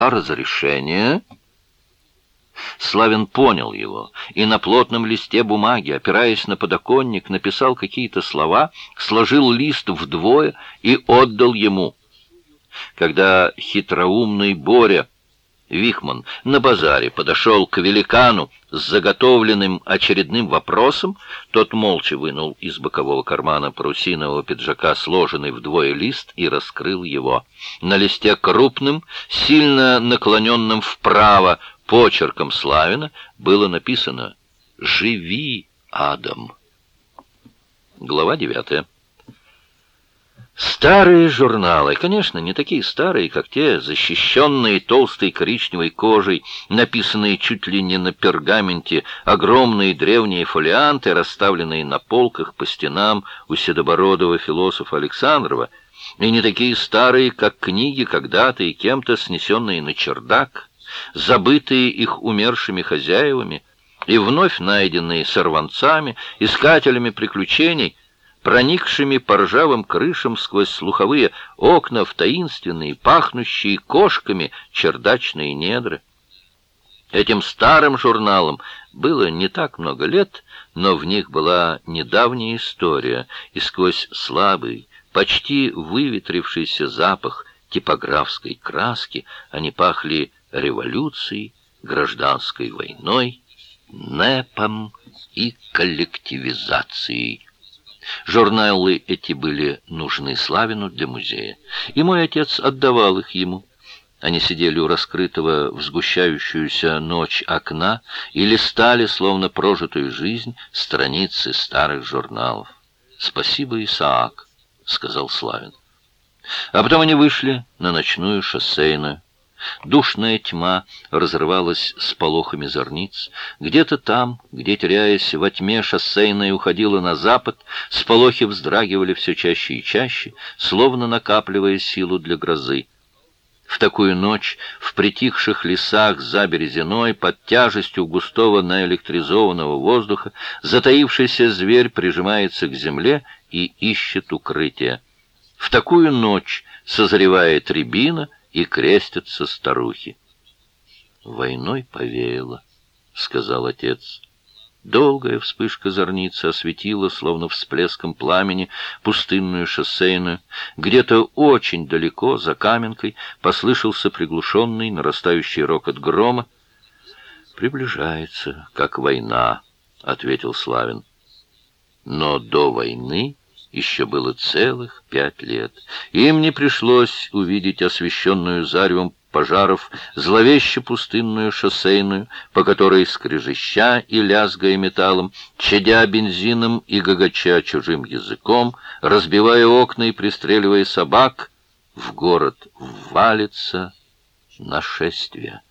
разрешение?» Славин понял его и на плотном листе бумаги, опираясь на подоконник, написал какие-то слова, сложил лист вдвое и отдал ему. Когда хитроумный Боря Вихман на базаре подошел к великану с заготовленным очередным вопросом, тот молча вынул из бокового кармана парусинового пиджака сложенный вдвое лист и раскрыл его. На листе крупным, сильно наклоненным вправо почерком Славина было написано «Живи, Адам». Глава 9. Старые журналы, конечно, не такие старые, как те, защищенные толстой коричневой кожей, написанные чуть ли не на пергаменте, огромные древние фолианты, расставленные на полках по стенам у седобородого философа Александрова, и не такие старые, как книги, когда-то и кем-то снесенные на чердак, забытые их умершими хозяевами и вновь найденные сорванцами, искателями приключений, проникшими по ржавым крышам сквозь слуховые окна в таинственные, пахнущие кошками чердачные недры. Этим старым журналам было не так много лет, но в них была недавняя история, и сквозь слабый, почти выветрившийся запах типографской краски они пахли революцией, гражданской войной, НЭПом и коллективизацией. Журналы эти были нужны Славину для музея, и мой отец отдавал их ему. Они сидели у раскрытого в сгущающуюся ночь окна и листали, словно прожитую жизнь, страницы старых журналов. «Спасибо, Исаак», — сказал Славин. А потом они вышли на ночную шоссейную. Душная тьма разрывалась с полохами зорниц. Где-то там, где, теряясь во тьме, шоссейная уходила на запад, сполохи вздрагивали все чаще и чаще, словно накапливая силу для грозы. В такую ночь в притихших лесах за Березиной под тяжестью густого наэлектризованного воздуха затаившийся зверь прижимается к земле и ищет укрытия. В такую ночь созревает рябина, и крестятся старухи. «Войной повеяло», — сказал отец. Долгая вспышка зорницы осветила, словно всплеском пламени, пустынную шоссейную. Где-то очень далеко, за Каменкой, послышался приглушенный, нарастающий рокот грома. «Приближается, как война», — ответил Славин. Но до войны еще было целых 5 лет. Им не пришлось увидеть освещенную заревом пожаров зловеще пустынную шоссейную, по которой, скрежеща и лязгая металлом, чадя бензином и гогоча чужим языком, разбивая окна и пристреливая собак, в город валится нашествие.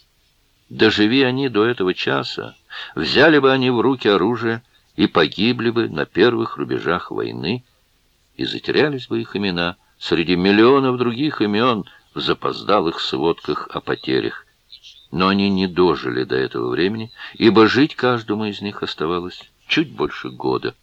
Доживи они до этого часа, взяли бы они в руки оружие и погибли бы на первых рубежах войны, и затерялись бы их имена среди миллионов других имен в запоздалых сводках о потерях. Но они не дожили до этого времени, ибо жить каждому из них оставалось чуть больше года.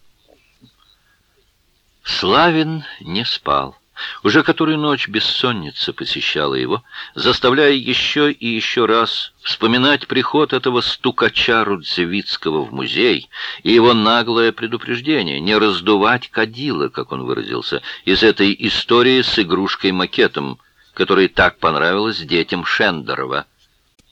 Славин не спал. Уже которую ночь бессонница посещала его, заставляя еще и еще раз вспоминать приход этого стукача Рудзевицкого в музей и его наглое предупреждение не раздувать кадила, как он выразился, из этой истории с игрушкой-макетом, которая так понравилась детям Шендерова.